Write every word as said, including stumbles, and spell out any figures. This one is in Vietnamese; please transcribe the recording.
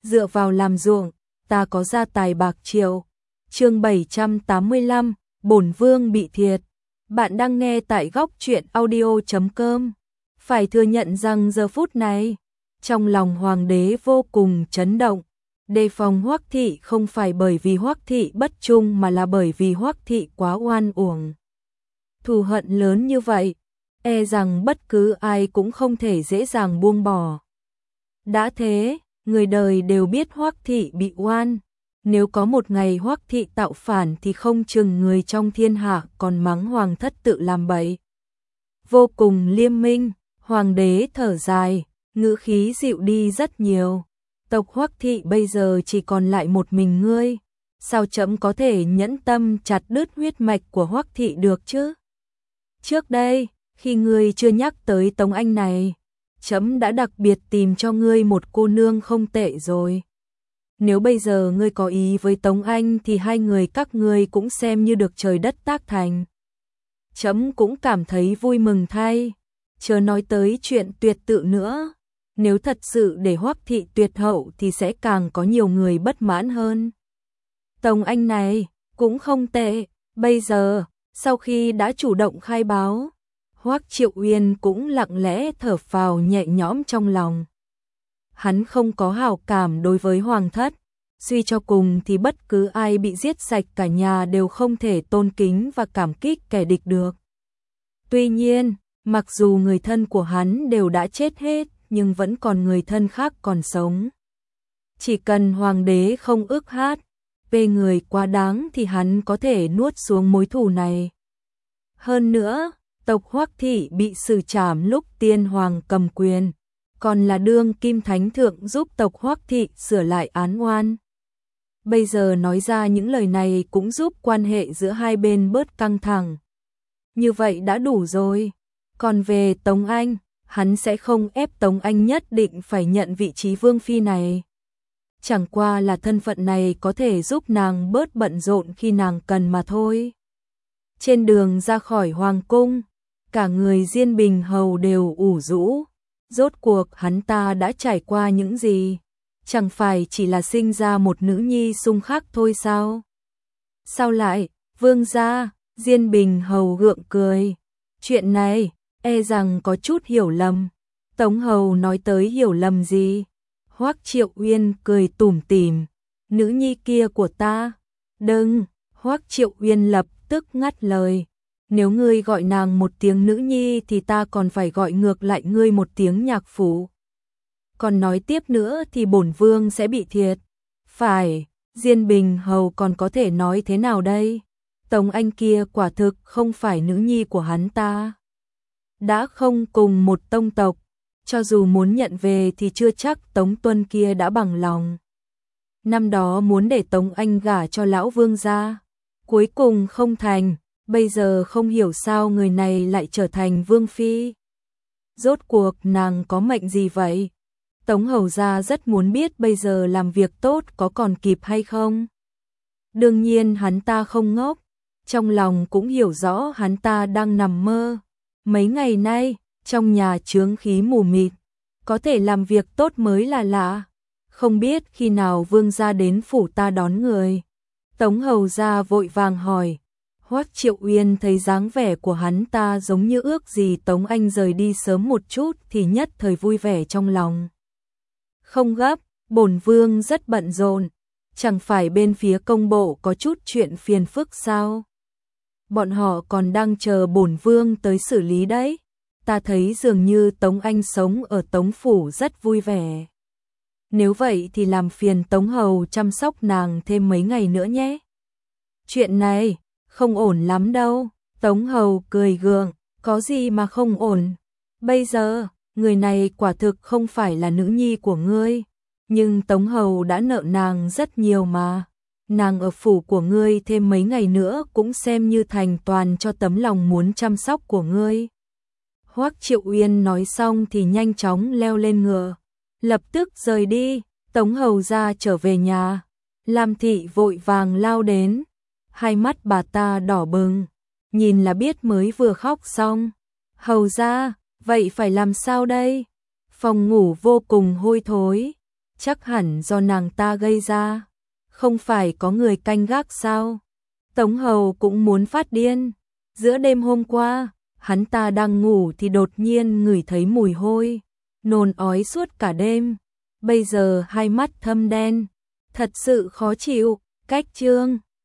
dựa vào làm ruộng, ta có gia tài bạc triệu. Chương bảy trăm tám mươi lăm, bổn vương bị thiệt. Bạn đang nghe tại góc truyện audio chấm com. Phải thừa nhận rằng giờ phút này, trong lòng hoàng đế vô cùng chấn động. Đề phòng Hoắc thị không phải bởi vì Hoắc thị bất trung mà là bởi vì Hoắc thị quá oan uổng. Thù hận lớn như vậy, e rằng bất cứ ai cũng không thể dễ dàng buông bỏ. Đã thế, người đời đều biết Hoắc thị bị oan. Nếu có một ngày Hoắc thị tạo phản thì không chừng người trong thiên hạ còn mắng hoàng thất tự làm bậy. Vô cùng liêm minh, hoàng đế thở dài, ngữ khí dịu đi rất nhiều. Tộc Hoắc thị bây giờ chỉ còn lại một mình ngươi, sao trẫm có thể nhẫn tâm chặt đứt huyết mạch của Hoắc thị được chứ? Trước đây, khi ngươi chưa nhắc tới Tống Anh này, trẫm đã đặc biệt tìm cho ngươi một cô nương không tệ rồi. Nếu bây giờ ngươi có ý với Tống Anh thì hai người các ngươi cũng xem như được trời đất tác thành. Trẫm cũng cảm thấy vui mừng thay, chớ nói tới chuyện tuyệt tự nữa. Nếu thật sự để Hoắc thị tuyệt hậu thì sẽ càng có nhiều người bất mãn hơn. Tống Anh này cũng không tệ, bây giờ, sau khi đã chủ động khai báo, Hoắc Triệu Uyên cũng lặng lẽ thở phào nhẹ nhõm trong lòng. Hắn không có hảo cảm đối với hoàng thất, suy cho cùng thì bất cứ ai bị giết sạch cả nhà đều không thể tôn kính và cảm kích kẻ địch được. Tuy nhiên, mặc dù người thân của hắn đều đã chết hết, nhưng vẫn còn người thân khác còn sống. Chỉ cần hoàng đế không ức hát, về người quá đáng thì hắn có thể nuốt xuống mối thù này. Hơn nữa, tộc Hoắc thị bị xử trảm lúc tiên hoàng cầm quyền, còn là đương kim thánh thượng giúp tộc Hoắc thị sửa lại án oan. Bây giờ nói ra những lời này cũng giúp quan hệ giữa hai bên bớt căng thẳng. Như vậy đã đủ rồi. Còn về Tống Anh, hắn sẽ không ép Tống Anh nhất định phải nhận vị trí vương phi này. Chẳng qua là thân phận này có thể giúp nàng bớt bận rộn khi nàng cần mà thôi. Trên đường ra khỏi hoàng cung, cả người Diên Bình hầu đều ủ rũ. Rốt cuộc hắn ta đã trải qua những gì? Chẳng phải chỉ là sinh ra một nữ nhi xung khắc thôi sao? Sao lại, vương gia? Diên Bình hầu gượng cười. Chuyện này, e rằng có chút hiểu lầm. Tống hầu nói tới hiểu lầm gì? Hoắc Triệu Uyên cười tủm tỉm. Nữ nhi kia của ta. Đừng, Hoắc Triệu Uyên lập tức ngắt lời. Nếu ngươi gọi nàng một tiếng nữ nhi thì ta còn phải gọi ngược lại ngươi một tiếng nhạc phụ. Còn nói tiếp nữa thì bổn vương sẽ bị thiệt. Phải, Diên Bình hầu còn có thể nói thế nào đây? Tống Anh kia quả thực không phải nữ nhi của hắn ta. Đã không cùng một tông tộc, cho dù muốn nhận về thì chưa chắc Tống Tuân kia đã bằng lòng. Năm đó muốn để Tống Anh gả cho lão vương gia, cuối cùng không thành, bây giờ không hiểu sao người này lại trở thành vương phi. Rốt cuộc nàng có mệnh gì vậy? Tống hầu gia rất muốn biết bây giờ làm việc tốt có còn kịp hay không. Đương nhiên hắn ta không ngốc, trong lòng cũng hiểu rõ hắn ta đang nằm mơ. Mấy ngày nay, trong nhà chướng khí mù mịt, có thể làm việc tốt mới là lạ. Không biết khi nào vương gia đến phủ ta đón người. Tống hầu gia vội vàng hỏi. Hoắc Triệu Uyên thấy dáng vẻ của hắn ta giống như ước gì Tống Anh rời đi sớm một chút thì nhất thời vui vẻ trong lòng. Không gấp, bổn vương rất bận rộn, chẳng phải bên phía công bộ có chút chuyện phiền phức sao? Bọn họ còn đang chờ bổn vương tới xử lý đấy. Ta thấy dường như Tống Anh sống ở Tống phủ rất vui vẻ. Nếu vậy thì làm phiền Tống hầu chăm sóc nàng thêm mấy ngày nữa nhé. Chuyện này không ổn lắm đâu. Tống hầu cười gượng, có gì mà không ổn? Bây giờ, người này quả thực không phải là nữ nhi của ngươi, nhưng Tống hầu đã nợ nàng rất nhiều mà. Nàng ở phủ của ngươi thêm mấy ngày nữa cũng xem như thành toàn cho tấm lòng muốn chăm sóc của ngươi. Hoắc Triệu Uyên nói xong thì nhanh chóng leo lên ngựa, lập tức rời đi. Tống hầu gia trở về nhà, Lam thị vội vàng lao đến, hai mắt bà ta đỏ bừng, nhìn là biết mới vừa khóc xong. Hầu gia, vậy phải làm sao đây? Phòng ngủ vô cùng hôi thối, chắc hẳn do nàng ta gây ra. Không phải có người canh gác sao? Tống Hầu cũng muốn phát điên. Giữa đêm hôm qua, hắn ta đang ngủ thì đột nhiên ngửi thấy mùi hôi, nôn ói suốt cả đêm. Bây giờ hai mắt thâm đen, thật sự khó chịu. Cách chương